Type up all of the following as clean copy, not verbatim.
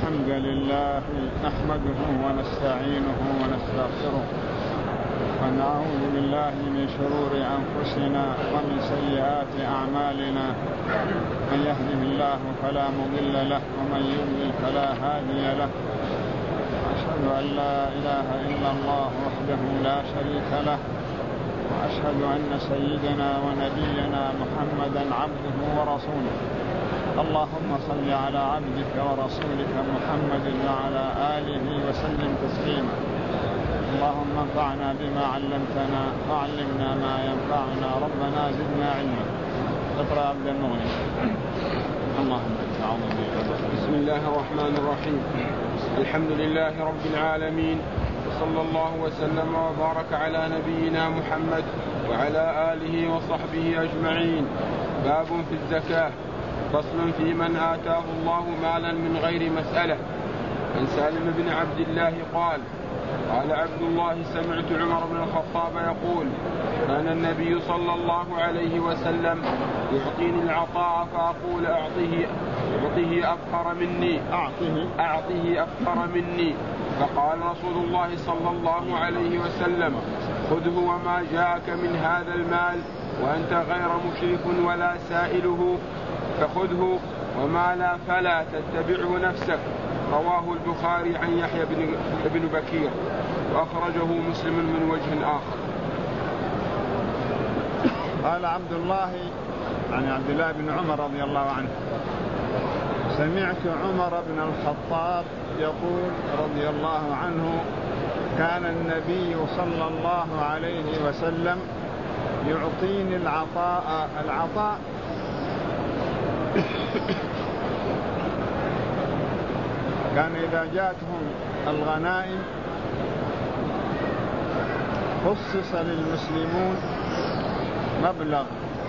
الحمد لله نحمده ونستعينه ونستغفره ونعوذ بالله من شرور أنفسنا ومن سيئات أعمالنا. من يهده الله فلا مضل له ومن يضلل فلا هادي له. أشهد أن لا إله إلا الله وحده لا شريك له، وأشهد أن سيدنا ونبينا محمدا عبده ورسوله. اللهم صل على عبدك ورسولك محمد وعلى آله وسلم تسليما. اللهم انفعنا بما علمتنا وعلمنا ما ينفعنا، ربنا زدنا علما. اقرأ عبد المغني. اللهم بسم الله الرحمن الرحيم. الحمد لله رب العالمين، وصلى الله وسلم وبارك على نبينا محمد وعلى آله وصحبه أجمعين. باب في الزكاة. فصل في من آتاه الله مالا من غير مسألة. عن سالم بن عبد الله قال: قال عبد الله: سمعت عمر بن الخطاب يقول: كان النبي صلى الله عليه وسلم يعطيني العطاء فأقول أعطيه أفقر مني. فقال رسول الله صلى الله عليه وسلم: خذه وما جاءك من هذا المال وأنت غير مشرف ولا سائله، فخذه وما لا فلا تتبعه نفسك. رواه البخاري عن يحيى بن بكير، وأخرجه مسلم من وجه آخر. قال عبد الله عن عبد الله بن عمر رضي الله عنه: سمعت عمر بن الخطاب يقول رضي الله عنه: كان النبي صلى الله عليه وسلم يعطيني العطاء كان إذا جاءتهم الغنائم خصص للمسلمون مبلغ،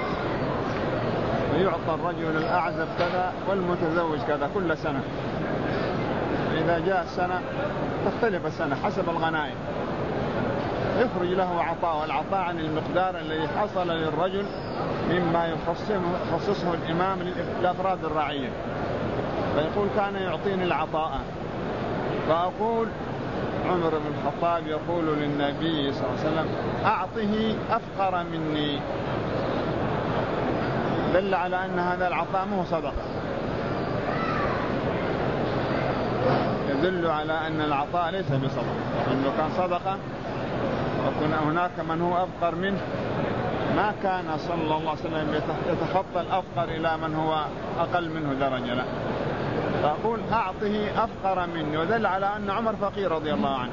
ويعطى الرجل الأعزب كذا والمتزوج كذا كل سنة. إذا جاء السنة تختلف السنة حسب الغنائم، يخرج له عطاء، والعطاء عن المقدار الذي حصل للرجل مما يخصصه الإمام لأفراد الرعية. فيقول: كان يعطيني العطاء. فأقول عمر بن الخطاب يقول للنبي صلى الله عليه وسلم: أعطه أفقر مني. دل على أن هذا العطاء مو صدقة، يدل على أن العطاء ليس بصدقة. لو كان صدقة وكان هناك من هو أفقر منه ما كان صلى الله عليه وسلم يتخطى الأفقر إلى من هو أقل منه درجة. لا، فأقول أعطه أفقر مني، ودل على أن عمر فقير رضي الله عنه.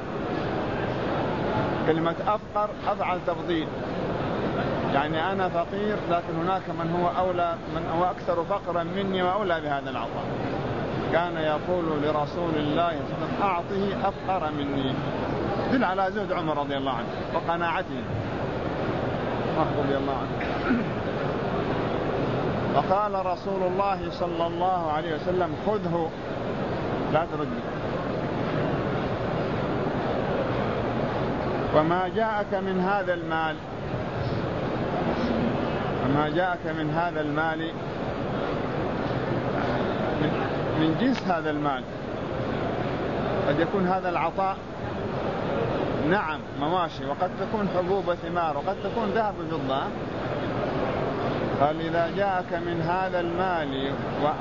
كلمة أفقر أفعل تفضيل، يعني أنا فقير لكن هناك من هو أكثر فقرا مني وأولى بهذا العطاء. كان يقول لرسول الله صلى الله عليه وسلم: أعطه أفقر مني. دل على زهد عمر رضي الله عنه وقناعته رضي الله عنه. وقال رسول الله صلى الله عليه وسلم: خذه لا ترده. وما جاءك من هذا المال، وما جاءك من هذا المال من جنس هذا المال. قد يكون هذا العطاء نعم مواشي، وقد تكون حبوب وثمار، وقد تكون ذهب وفضة. قال: إذا جاءك من هذا المال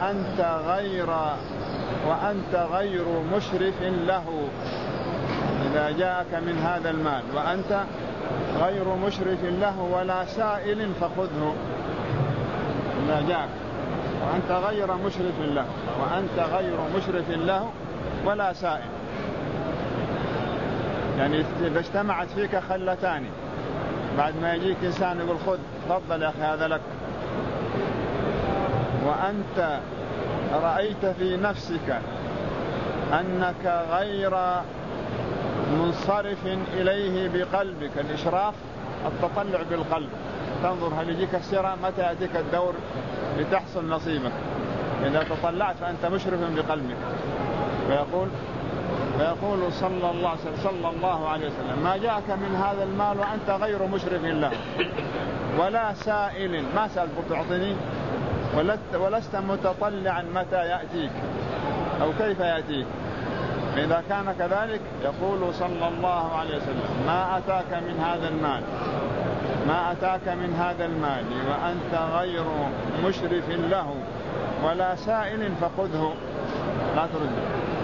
وأنت غير مشرف له. إذا جاءك من هذا المال وأنت غير مشرف له ولا سائل فخذه. إذا جاءك وأنت غير مشرف له ولا سائل، يعني إذا اجتمعت فيك خلتان، بعد ما يجيك إنسان يقول: خذ تفضل يا أخي هذا لك، وأنت رأيت في نفسك أنك غير منصرف إليه بقلبك. الإشراف التطلع بالقلب، تنظر هل يجيك السرى، متى يأتيك الدور لتحصل نصيبك. إذا تطلعت فأنت مشرف بقلبك. فيقول صلى الله عليه وسلم: ما جاءك من هذا المال وأنت غير مشرف له ولا سائل، ما سألت تعطيني ولست متطلعا متى يأتيك. أو كيف يأتيك. إذا كان كذلك يقول صلى الله عليه وسلم ما أتاك من هذا المال وأنت غير مشرف له ولا سائل فخذه لا ترده،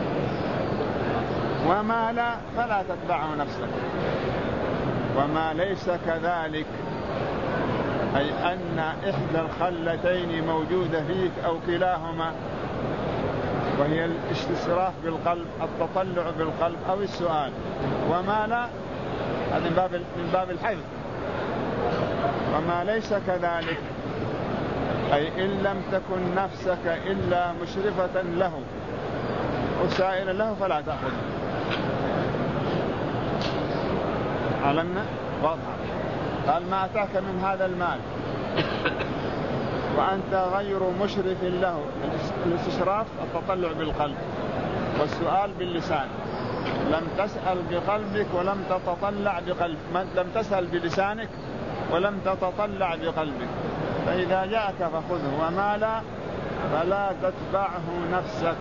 وما لا فلا تتبعه نفسك. وما ليس كذلك أي أن إحدى الخلتين موجودة فيك أو كلاهما، وهي الاستشراف بالقلب، التطلع بالقلب أو السؤال. وما لا هذا من باب الحذف. وما ليس كذلك أي إن لم تكن نفسك إلا مشرفة له وسائلا له فلا تأخذه. علمنا واضحة. قال ما أتاك من هذا المال وأنت غير مشرف له، الاستشراف التطلع بالقلب والسؤال باللسان. لم تسأل بقلبك ولم تتطلع بقلبك، لم تسأل بلسانك ولم تتطلع بقلبك، فإذا جاءك فخذه. وما لا فلا تتبعه نفسك.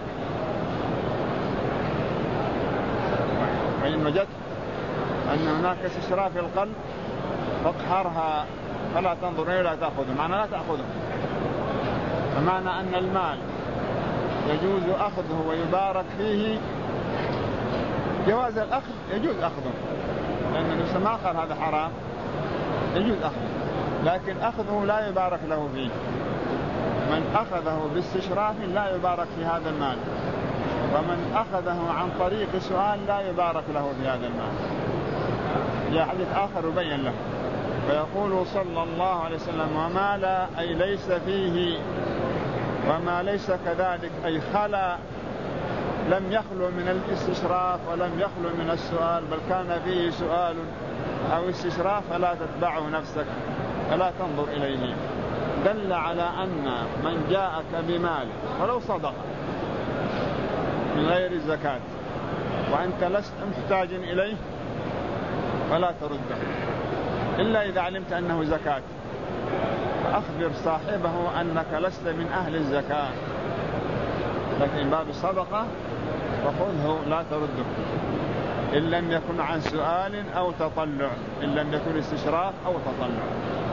وإن وجدت أن هناك استشراف القلب فاقهرها فلا تنظر إليه لا تأخذه. معنى لا تأخذه فمعنى أن المال يجوز أخذه ويبارك فيه. جواز الأخذ يجوز أخذه لأن النبي ما قال هذا حرام، يجوز أخذه، لكن أخذه لا يبارك له فيه. من أخذه باستشراف لا يبارك في هذا المال، ومن أخذه عن طريق سؤال لا يبارك له في هذا المال. يا حديث آخر يبين له. فيقول صلى الله عليه وسلم وما لا أي ليس فيه. وما ليس كذلك أي خلا، لم يخلو من الاستشراف ولم يخلو من السؤال، بل كان فيه سؤال أو استشراف، فلا تتبعه نفسك فلا تنظر إليه. دل على أن من جاءك بمال ولو صدق من غير الزكاة وأنت لست محتاج إليه فلا ترده إلا إذا علمت أنه زكاة، فأخبر صاحبه أنك لست من أهل الزكاة. لكن باب الصدقة فخذه لا ترده إن لم يكن عن سؤال أو تطلع، إن لم يكن استشراف أو تطلع.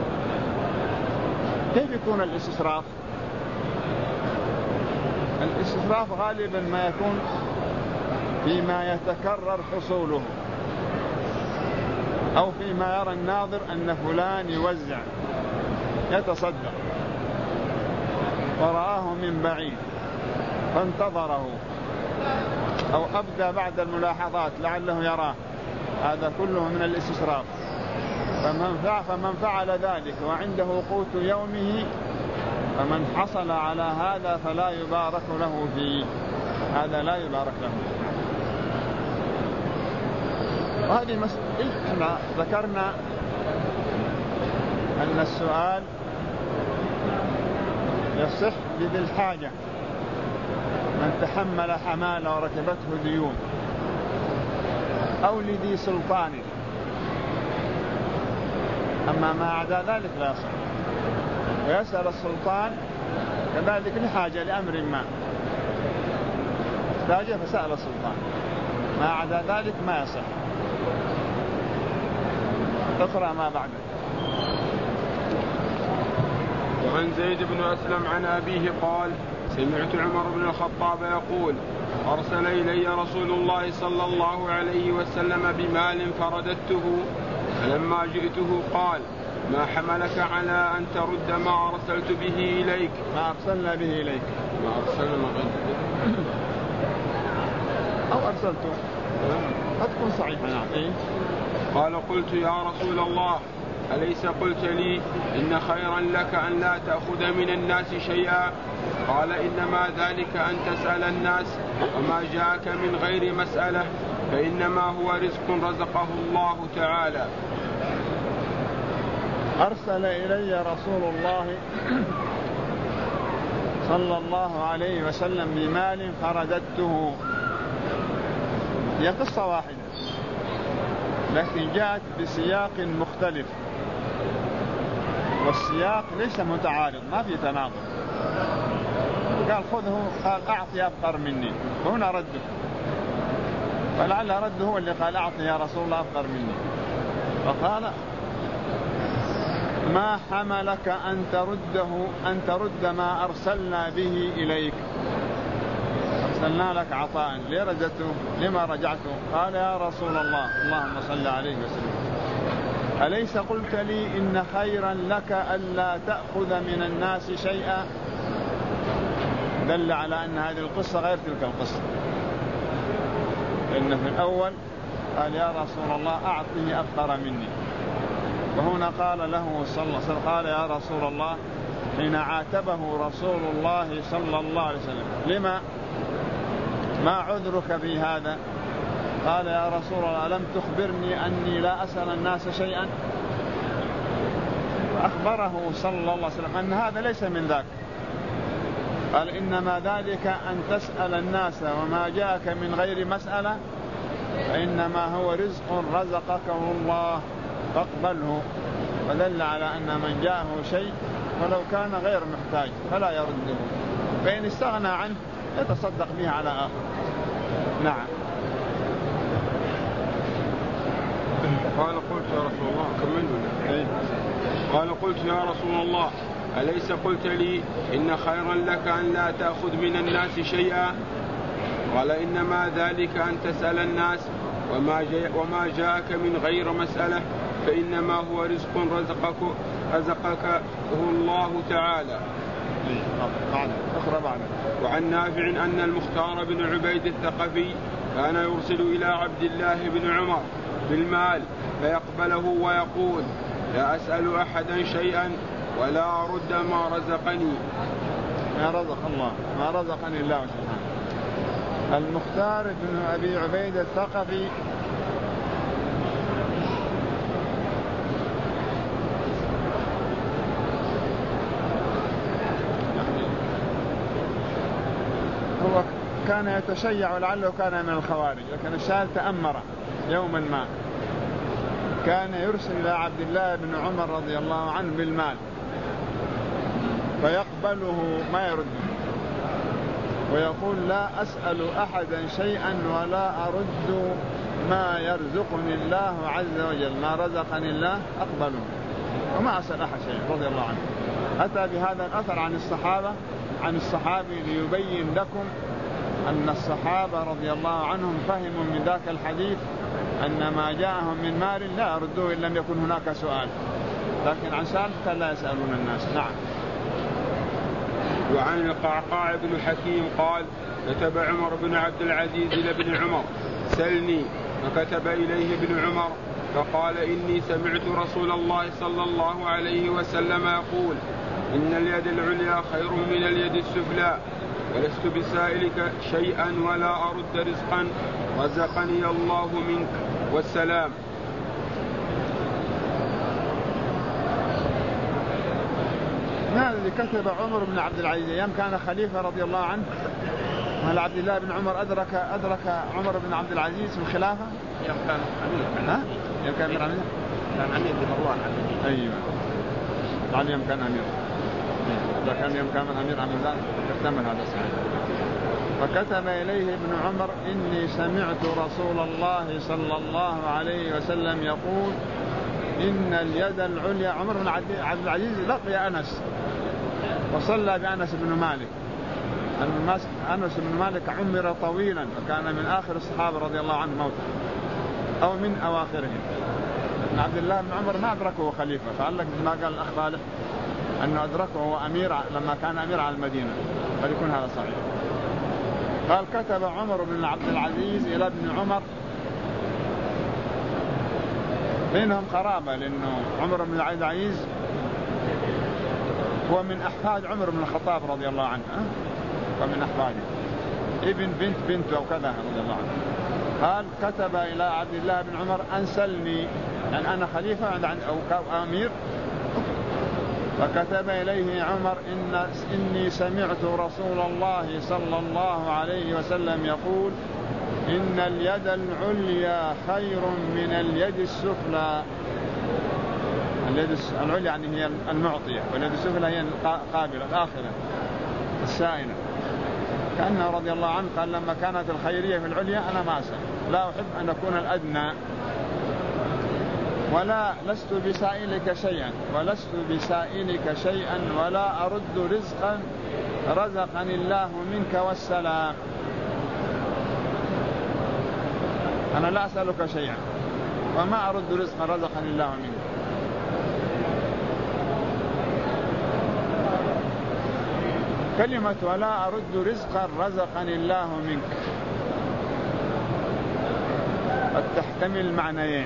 كيف يكون الاستشراف؟ الاستشراف غالبا ما يكون فيما يتكرر حصوله، أو فيما يرى الناظر أن فلان يوزع يتصدق ورآه من بعيد فانتظره، أو أبدى بعد الملاحظات لعله يراه. هذا كله من الاستشراف. فمن فعل ذلك وعنده قوت يومه فمن حصل على هذا فلا يبارك له فيه، هذا لا يبارك له. وهذه مسألة احنا ذكرنا أن السؤال يصح لذي الحاجة، من تحمل حمالة وركبته ديون، أو لذي سلطان. أما ما عدا ذلك لا يصح. ويسأل السلطان كذلك لحاجة لأمر ما احتاجه فسأل السلطان، ما عدا ذلك ما يصح. اقرأ ما بعده. وعن زيد بن أسلم عن أبيه قال سمعت عمر بن الخطاب يقول أرسل إلي رسول الله صلى الله عليه وسلم بمال فرددته، فلما جئته قال ما حملك على أن ترد ما أرسلت به إليك؟ ما أرسلنا به إليك، ما أرسلنا أو أرسلته قد تكون صحيحة. نعم. قال قلت يا رسول الله أليس قلت لي إن خيرا لك أن لا تأخذ من الناس شيئا؟ قال إنما ذلك أن تسأل الناس، وما جاءك من غير مسألة فإنما هو رزق رزقه الله تعالى. أرسل إلي رسول الله صلى الله عليه وسلم بمال فرددته. هي قصة واحدة لكن جاءت بسياق مختلف، والسياق ليس متعارض، ما في تناقض. قال خذه، قال أعطي أفقر مني، هنا رده، فلعل رده هو اللي قال أعطي يا رسول الله أفقر مني، فقال ما حملك أن ترد ما أرسلنا به إليك، أرسلنا لك عطاء لما رجعته؟ قال يا رسول الله اللهم صل عليه وسلم أليس قلت لي إن خيرا لك ألا تأخذ من الناس شيئا؟ دل على أن هذه القصة غير تلك القصة، إن في الأول قال يا رسول الله أعطني أفقر مني، وهنا قال له صلى الله عليه وسلم قال يا رسول الله حين عاتبه رسول الله صلى الله عليه وسلم لما ما عذرك في هذا؟ قال يا رسول الله ألم تخبرني أني لا أسأل الناس شيئا؟ أخبره صلى الله عليه وسلم أن هذا ليس من ذاك، قال إنما ذلك أن تسأل الناس وما جاءك من غير مسألة فإنما هو رزق رزقك الله فاقبله، فدل على أن من جاءه شيء ولو كان غير محتاج فلا يرده، فإن استغنى عنه يتصدق به على آخر. نعم. قال قلت يا رسول الله كملنا. قال قلت يا رسول الله أليس قلت لي إن خيرا لك أن لا تأخذ من الناس شيئا؟ قال إنما ذلك أن تسأل الناس وما جاءك من غير مسألة فإنما هو رزق رزقك الله تعالى. وعن نافع أن المختار بن عبيد الثقفي كان يرسل إلى عبد الله بن عمر بالمال فيقبله ويقول لا أسأل أحدا شيئا ولا أرد ما رزقني. ما رزق الله، ما رزقني الله سبحانه. المختار بن أبي عبيد الثقفي هو كان يتشيع ولعله كان من الخوارج، لكن الشاهد تأمر يوما ما كان يرسل إلى عبد الله بن عمر رضي الله عنه بالمال فيقبله ما يرده ويقول لا أسأل أحدا شيئا ولا أرد ما يرزقني الله عز وجل، ما رزقني الله أقبله وما أسأل أحد شيئا رضي الله عنه. أتى بهذا الأثر عن الصحابي ليبين لكم أن الصحابة رضي الله عنهم فهموا من ذاك الحديث أن ما جاءهم من مال لا يردوه إن لم يكن هناك سؤال، لكن عن سالفة لا يسألون الناس. نعم. وعن القعقاع بن حكيم قال كتب عمر بن عبد العزيز إلى ابن عمر سلني، فكتب إليه ابن عمر فقال إني سمعت رسول الله صلى الله عليه وسلم يقول إن اليد العليا خير من اليد السفلى، ولست بسائلك شيئا ولا أرد رزقا رزقني الله منك والسلام. هذا اللي كتب عمر بن عبد العزيز أيام كان خليفة رضي الله عنه. هل عبد الله بن عمر أدرك عمر بن عبد العزيز في الخلافة؟ يوم كان أمير. ها؟ يوم كان أمير؟ كان أمير بمروان. أيوة. يعني يوم كان أمير. إذا كان يوم كان أمير عن ذلك احتمل هذا الصحيح. فكتب إليه ابن عمر إني سمعت رسول الله صلى الله عليه وسلم يقول إن اليد العليا. عمر بن عبد العزيز لقي أنس وصلى بأنس بن مالك. أنس بن مالك عمر طويلا وكان من آخر الصحابة رضي الله عنه موتا أو من أواخرهم. عبد الله بن عمر ما أدركه خليفة، فعلك ما قال الأخ صالح أنه أدركه هو أمير لما كان أمير على المدينة، فليكون هذا صحيح. قال كتب عمر بن عبد العزيز إلى ابن عمر، بينهم قرابة لأنه عمر بن عبد العزيز هو من أحفاد عمر بن الخطاب رضي الله عنه، ومن أحفاده ابن بنت أو كذا رضي الله عنه. قال كتب إلى عبد الله بن عمر أنسلني، يعني أنا خليفة أو أمير. فكتب إليه عمر إني سمعت رسول الله صلى الله عليه وسلم يقول إن اليد العليا خير من اليد السفلى. اليد العليا يعني هي المعطية، واليد السفلى هي القابلة الآخرة السائلة. كأنه رضي الله عنه قال لما كانت الخيرية في العليا أنا ما أسأل، لا أحب أن أكون الأدنى، ولا لست بسائلك شيئا ولا أرد رزقا رزقني الله منك والسلام. أنا لا أسألك شيئا وما أرد رزقا رزقني الله منك. كلمة ولا أرد رزقا رزقني الله منك قد تحتمل معنيين،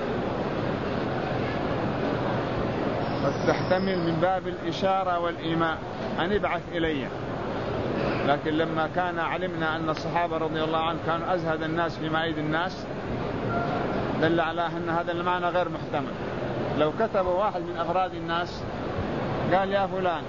قد تحتمل من باب الإشارة والإيماء أن ابعث إلي، لكن لما كان علمنا أن الصحابة رضي الله عنهم كانوا أزهد الناس فيما أيدي الناس دل على أن هذا المعنى غير محتمل. لو كتب واحد من أفراد الناس قال يا فلان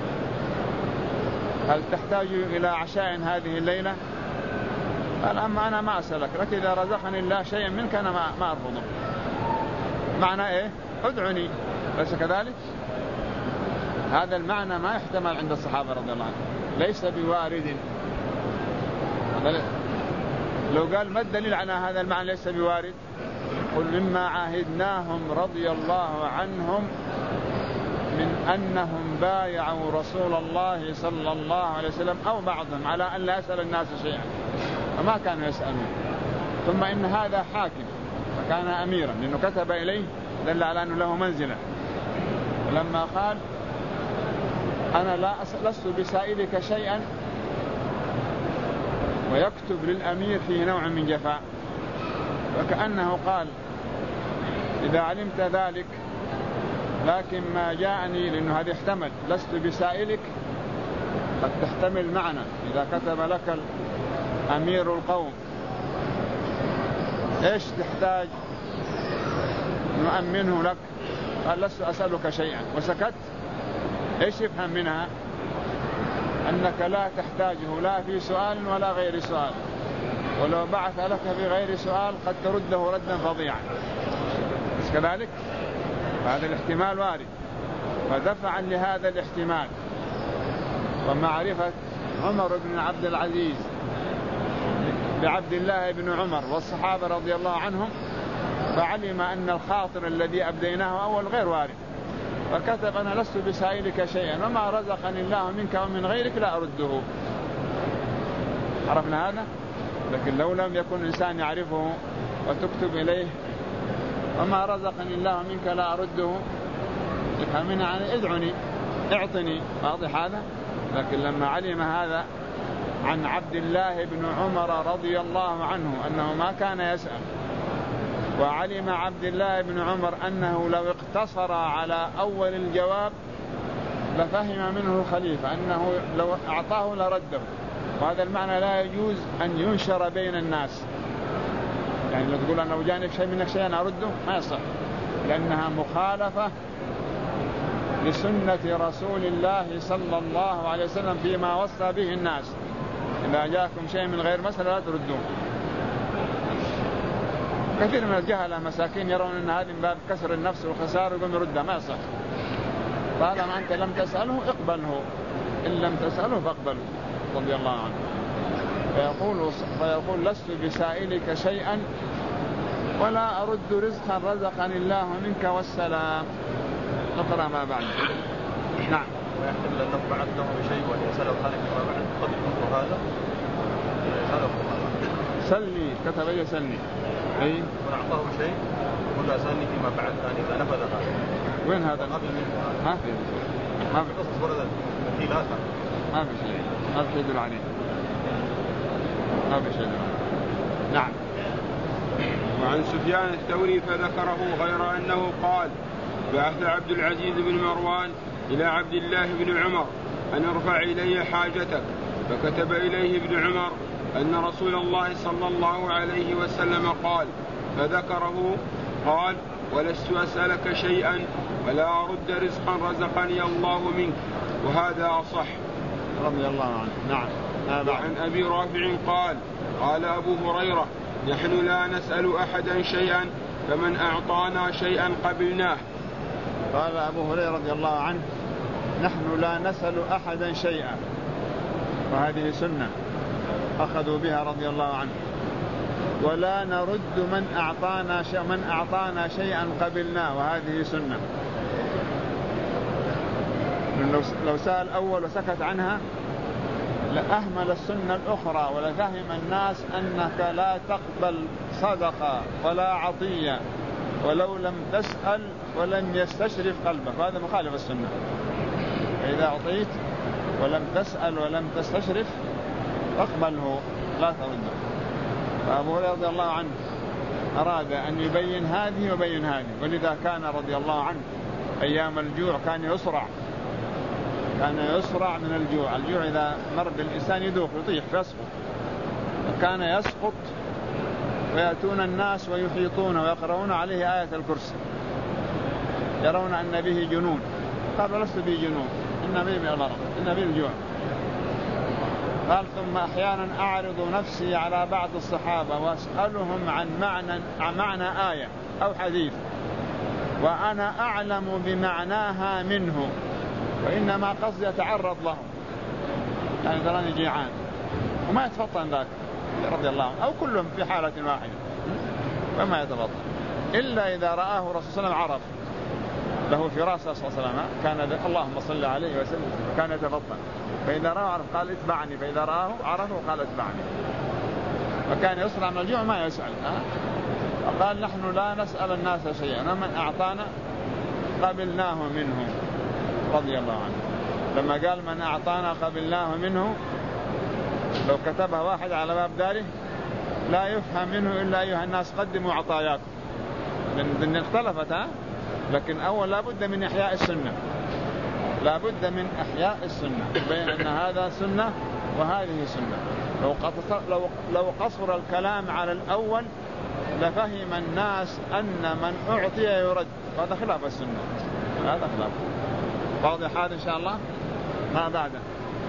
هل تحتاج إلى عشاء هذه الليلة؟ قال أما أنا ما أسألك، لكن إذا رزقني الله شيئا منك أنا ما أرفضه. معنى إيه؟ ادعني، ليس كذلك؟ هذا المعنى ما يحتمل عند الصحابة رضي الله عنهم، ليس بوارد. لو قال ما الدليل على هذا المعنى ليس بوارد؟ قل مما عاهدناهم رضي الله عنهم من أنهم بايعوا رسول الله صلى الله عليه وسلم أو بعضهم على أن لا يسأل الناس شيئا، فما كانوا يسألون. ثم إن هذا حاكم فكان أميرا لأنه كتب إليه دل على أنه له منزلة. ولما قال أنا لست بسائلك شيئا ويكتب للأمير فيه نوع من جفاء، وكأنه قال إذا علمت ذلك لكن ما جاءني، لأنه هذا يحتمل لست بسائلك قد تحتمل معنى إذا كتب لك أمير القوم إيش تحتاج نؤمنه لك؟ قال لست أسألك شيئا وسكت. إيش يفهم منها؟ أنك لا تحتاجه لا في سؤال ولا غير سؤال، ولو بعث لك في غير سؤال قد ترده ردا فظيعا، بس كذلك هذا الاحتمال وارد. فدفعا لهذا الاحتمال ومعرفة عمر بن عبد العزيز بعبد الله بن عمر والصحابة رضي الله عنهم، فعلم أن الخاطر الذي أبديناه أول غير وارد، فكتب أنا لست بسائلك شيئا وما رزقني الله منك ومن غيرك لا أرده. عرفنا هذا؟ لكن لو لم يكن إنسان يعرفه وتكتب إليه وما رزقني الله منك لا أرده، يفهم منها يعني ادعني اعطني، واضح هذا؟ لكن لما علم هذا عن عبد الله بن عمر رضي الله عنه أنه ما كان يسأل، وعلم عبد الله بن عمر أنه لو اقتصر على أول الجواب لفهم منه الخليفة أنه لو أعطاه لرده، وهذا المعنى لا يجوز أن ينشر بين الناس. يعني لو تقول أنا وجانب شيء منك شيء أنا أرده ما يصح، لأنها مخالفة لسنة رسول الله صلى الله عليه وسلم فيما وصى به الناس. إذا جاءكم شيء من غير مسألة لا تردوه. كثير من الجهلة مساكين يرون أن هذه من باب كسر النفس والخسار يقوم يردها، ما يصح. طالما أنت لم تسأله اقبله، إن لم تسأله فاقبله رضي الله عنه. فيقول لست بسائلك شيئا ولا أرد رزقا رزقني الله منك والسلام. نقرأ ما بعد. نعم. ويحتمل أن بعث له بشيء وأن يسأل الخالق ما بعد قد يكون هذا سلني، كتب لي سلني أي ونعطاه شيء ولا أسألني فيما بعد ثاني إذا نفذ هذا. وين هذا؟ ما في قصص وردت في لا ما في شيء، ما في شيء يدل عليه، ما في شيء يدل عليه. نعم. وعن سفيان الثوري فذكره غير أنه قال بعث عبد العزيز بن مروان إلى عبد الله بن عمر أن ارفع إلي حاجتك، فكتب إليه ابن عمر أن رسول الله صلى الله عليه وسلم قال، فذكره قال ولست أسألك شيئا ولا أرد رزقا رزقني الله منك، وهذا أصح. رضي الله عنه. نعم. وعن أبي رافع قال قال أبو هريرة نحن لا نسأل أحدا شيئا فمن أعطانا شيئا قبلناه. قال أبو هريرة رضي الله عنه نحن لا نسأل أحدا شيئا، وهذه سنة أخذوا بها رضي الله عنه. ولا نرد من أعطانا شيئا قبلناه، وهذه سنة. لو سأل أول وسكت عنها لأهمل السنة الأخرى، ولفهم الناس أنك لا تقبل صدقة ولا عطية ولو لم تسأل ولم يستشرف قلبك، وهذا مخالف السنة. فإذا أعطيت ولم تسأل ولم تستشرف فاقبله لا ترده. فأبو هريرة رضي الله عنه أراد أن يبين هذه وبين هذه، ولذا كان رضي الله عنه أيام الجوع كان يسرع من الجوع. الجوع إذا مر بالإنسان يذوق يطيح فيسقط، فكان يسقط ويأتون الناس ويحيطون ويقرؤون عليه آية الكرسي، يرون أن به جنون. قال لست به جنون، إن بي من المرض، إن بي الجوع. قال ثم أحيانا أعرض نفسي على بعض الصحابة وأسألهم عن معنى آية أو حديث وأنا أعلم بمعناها منه، وإنما قصدي يتعرض لهم، يعني تراني جيعان، وما يتفطن ذاك رضي الله عنه، أو كلهم في حالة واحدة وما يتفطن، إلا إذا رآه رسول الله صلى الله عليه وسلم عرف له في رأسه صلى الله عليه وسلم، كان اللهم صل عليه وسلم، كان يتفطن. فإذا رآه عرف قال اتبعني، فإذا رآه عرفه قال اتبعني. فكان يسرع من الجوع ما يسأل. وقال نحن لا نسأل الناس شيئا، ومن أعطانا قبلناه منه رضي الله عنه. لما قال من أعطانا قبلناه منه، لو كتبها واحد على باب داره لا يفهم منه إلا أيها الناس قدموا عطاياكم، لأن اختلفت. لكن أول لا بد من إحياء السنة، لا بد من إحياء السنة، بين أن هذا سنة وهذه سنة. لو قصر الكلام على الأول لفهم الناس أن من أعطي يرد، هذا خلاف السنة، هذا خلاف. واضح هذا إن شاء الله. ما بعده.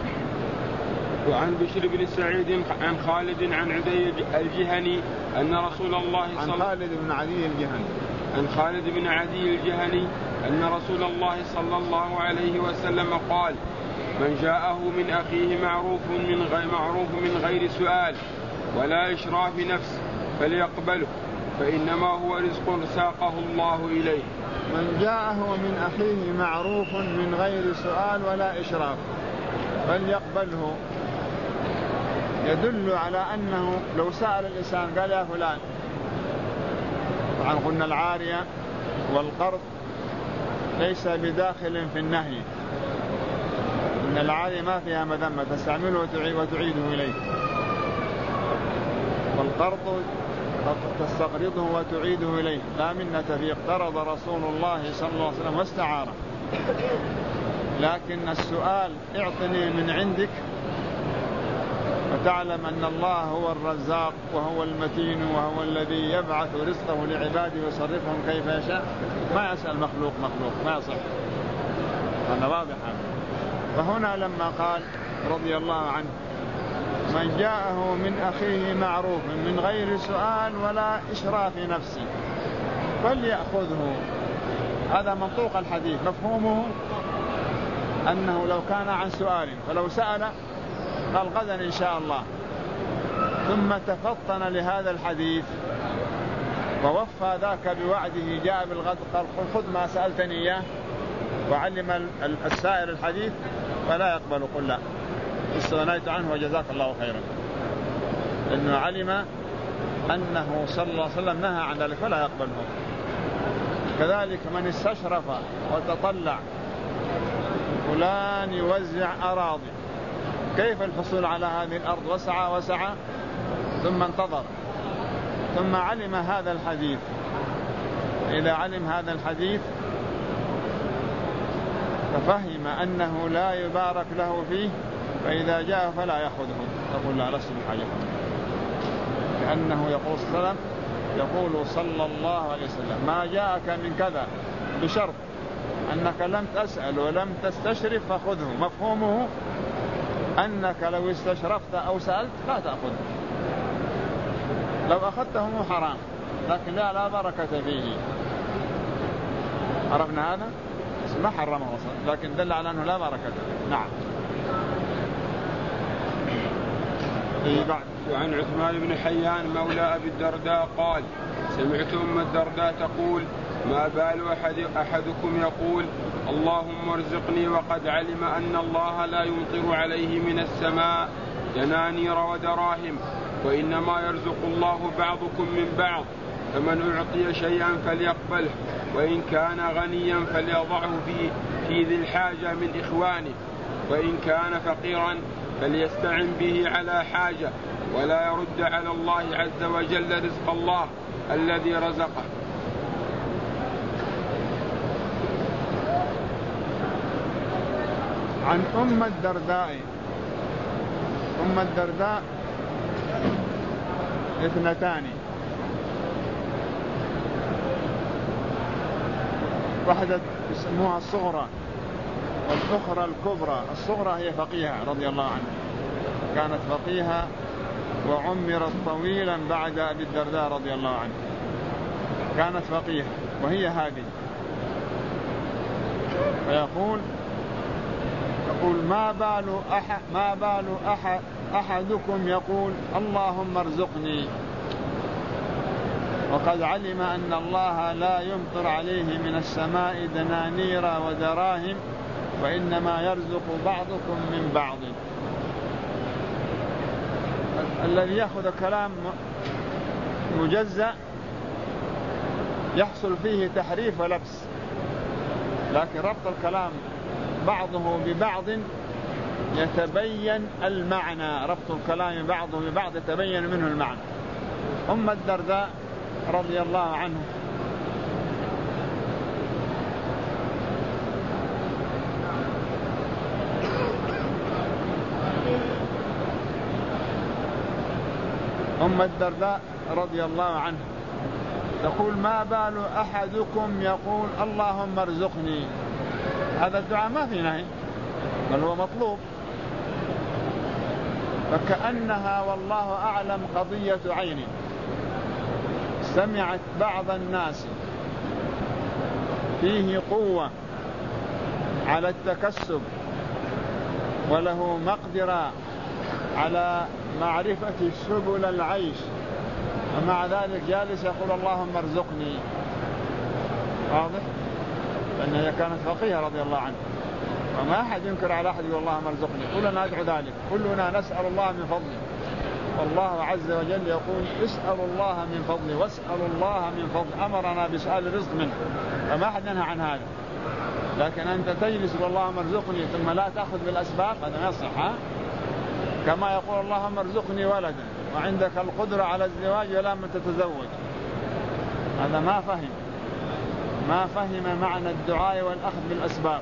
وعن بشر بن سعيد عن خالد عن عدي الجهني أن رسول الله عن خالد بن عدي الجهني عن خالد بن عدي الجهني أن رسول الله صلى الله عليه وسلم قال من جاءه من أخيه معروف من غير سؤال ولا إشراف نفس فليقبله، فإنما هو رزق ساقه الله إليه. من جاءه من أخيه معروف من غير سؤال ولا إشراف فليقبله، يدل على أنه لو سأل الإنسان قال يا فلان، طبعا قلنا العارية والقرض ليس بداخل في النهي، إن العارية ما فيها مذمة، تستعمله وتعيده إليه، والقرض تستقرضه وتعيده إليه لا منة فيه. اقترض رسول الله صلى الله عليه وسلم واستعاره، لكن السؤال اعطني من عندك وتعلم أن الله هو الرزاق وهو المتين وهو الذي يبعث رزقه لعباده ويصرفهم كيف يشاء، ما يسأل مخلوق ما يصح. هذا واضح. فهنا لما قال رضي الله عنه من جاءه من أخيه معروف من غير سؤال ولا إشراف نفسه فليأخذه، هذا منطوق الحديث. مفهومه أنه لو كان عن سؤال فلو سأل قال غدا إن شاء الله، ثم تفطن لهذا الحديث ووفى ذاك بوعده، جاء بالغد قال خذ ما سألتني إياه، وعلم السائل الحديث فلا يقبل. قل لا استغنيت عنه وجزاك الله خيرا، لأنه علم أنه صلى الله عليه وسلم نهى عن ذلك فلا يقبله. كذلك من استشرف وتطلع فلان يوزع أراضي، كيف الحصول على هذه الأرض؟ وسعى ثم انتظر ثم علم هذا الحديث. إذا علم هذا الحديث ففهم أنه لا يبارك له فيه، فإذا جاء فلا يأخذه، يقول لا لست بحاجة، لأنه يقول صلى الله عليه وسلم ما جاءك من كذا بشرط أنك لم تسأل ولم تستشرف فخذه. مفهومه أنك لو استشرفت أو سألت لا تأخذه، لو أخذته حرام، لكن لا بركة فيه. عرفنا هذا؟ ما حرمه أصلا، لكن دل على أنه لا بركة فيه. نعم. وعن عثمان بن حيان مولى أبي الدرداء قال سمعت أم الدرداء تقول ما بال أحدكم يقول اللهم ارزقني وقد علم أن الله لا يمطر عليه من السماء دنانير ودراهم وإنما يرزق الله بعضكم من بعض فمن أعطي شيئا فليقبله وإن كان غنيا فليضعه في ذي الحاجة من إخوانه وإن كان فقيرا فليستعن به على حاجة ولا يرد على الله عز وجل رزق الله الذي رزقه. عن أم الدرداء اثنتان، واحدة اسمها الصغرى والأخرى الكبرى. الصغرى هي فقيهة رضي الله عنها، كانت فقيهة وعمرت طويلا بعد أبي الدرداء رضي الله عنه، كانت فقيهة وهي هذه. فيقول ما بال أحدكم يقول اللهم ارزقني وقد علم أن الله لا يمطر عليه من السماء دنانير ودراهم وإنما يرزق بعضكم من بعض. الذي يأخذ كلام مجزأ يحصل فيه تحريف ولبس، لكن ربط الكلام بعضه ببعض يتبين المعنى، ربط الكلام بعضه ببعض يتبين منه المعنى. أم الدرداء رضي الله عنه تقول ما بال أحدكم يقول اللهم ارزقني. هذا الدعاء ما في نهي بل هو مطلوب، فكأنها والله أعلم قضية عين سمعت بعض الناس فيه قوة على التكسب وله مقدرة على معرفة سبل العيش، ومع ذلك جالس يقول اللهم ارزقني. واضح؟ لأنها كانت فقيهة رضي الله عنها، وما أحد ينكر على أحد يقول اللهم ارزقني، كلنا ندعو ذلك، كلنا نسأل الله من فضله، والله عز وجل يقول اسألوا الله من فضله واسألوا الله من فضله، أمرنا بسؤال الرزق منه، فما أحد ينهى عن هذا. لكن أنت تجلس اللهم ارزقني ثم لا تأخذ بالأسباب، هذا ما يصح. كما يقول اللهم ارزقني ولدا وعندك القدرة على الزواج ولا من تتزوج، هذا ما فهم معنى الدعاء والأخذ بالأسباب.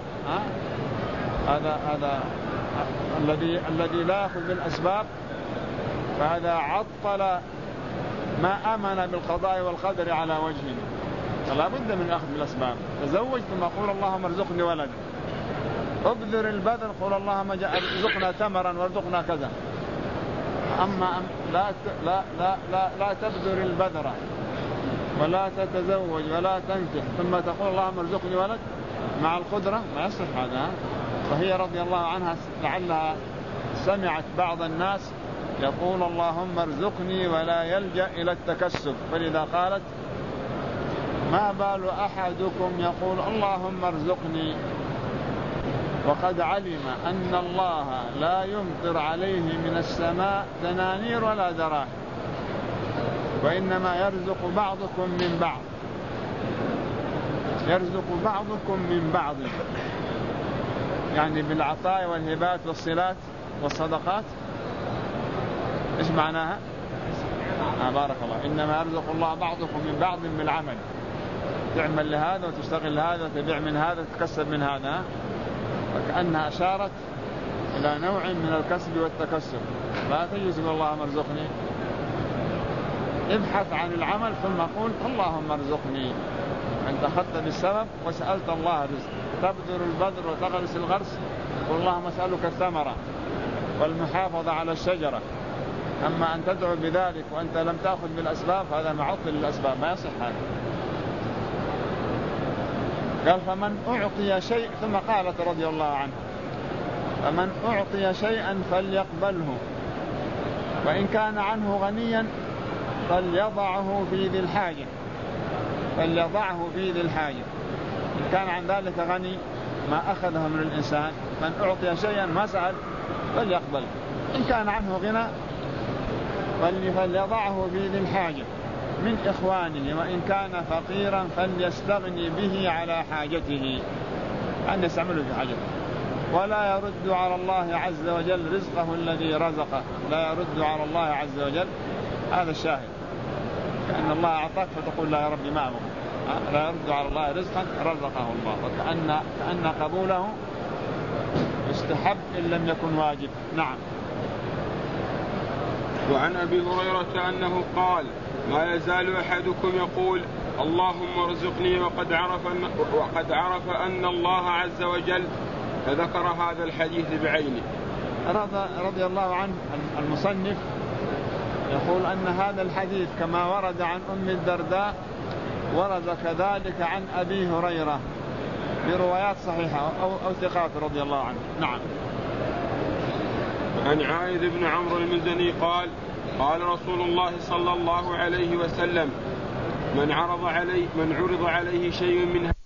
هذا الذي لا يأخذ بالأسباب فهذا عطل ما آمن بالقضاء والقدر على وجهه، فلا بد من الأخذ بالأسباب. تزوج ثم قول اللهم ارزقني ولدا، ابذر البذر قول اللهم ارزقنا تمرا وارزقنا كذا. أما لا تبذر البذر ولا تتزوج ولا تنكح ثم تقول اللهم ارزقني ولد مع القدرة، ما يصح هذا. فهي رضي الله عنها لعلها سمعت بعض الناس يقول اللهم ارزقني ولا يلجأ إلى التكسب، فلذا قالت ما بال أحدكم يقول اللهم ارزقني وقد علم أن الله لا يمطر عليه من السماء دنانير ولا دراهم وإنما يرزق بعضكم من بعض، يرزق بعضكم من بعض، يعني بالعطاء والهبات والصلات والصدقات. إيش معناها؟ بارك الله. إنما يرزق الله بعضكم من بعض بالعمل، تعمل لهذا وتشتغل لهذا وتبيع من هذا وتكسب من هذا، وكأنها أشارت إلى نوع من الكسب والتكسب. لا تجلس اللهم ارزقني، ابحث عن العمل ثم قل اللهم ارزقني. أنت أخذت بالسبب وسألت الله رزق، تبذر البذر وتغرس الغرس واللهم أسألك الثمرة والمحافظة على الشجرة. أما أن تدعو بذلك وأنت لم تأخذ بالأسباب هذا معطل للأسباب، ما يصح هذا. قال فمن أعطي شيء، ثم قالت رضي الله عنه فمن أعطي شيئا فليقبله وإن كان عنه غنيا فليضعه في ذي الحاجة، فليضعه في ذي الحاجة. إن كان عن ذلك غني ما أخذه من الإنسان، من أعطي شيئا ما سأل فليقبل. إن كان عنه غنى فليضعه في ذي الحاجة من إخوانه، وإن كان فقيرا فليستغني به على حاجته، أن يستعمله في حاجته. ولا يرد على الله عز وجل رزقه الذي رزقه، لا يرد على الله عز وجل. هذا الشاهد، كأن الله أعطاك فتقول لا يا ربي ما أبغى. لا يرد على الله رزقا رزقه الله، وكأن قبوله يستحب إن لم يكن واجب. نعم. وعن أبي هريرة أنه قال: ما يزال أحدكم يقول اللهم ارزقني وقد عرف أن الله عز وجل، فذكر هذا الحديث بعينه. رضي الله عنه المصنف يقول أن هذا الحديث كما ورد عن أم الدرداء ورد كذلك عن أبي هريرة بروايات صحيحة أو ثقات رضي الله عنه. نعم. عن عائذ بن عمرو المزني قال: قال رسول الله صلى الله عليه وسلم: من عرض عليه شيء من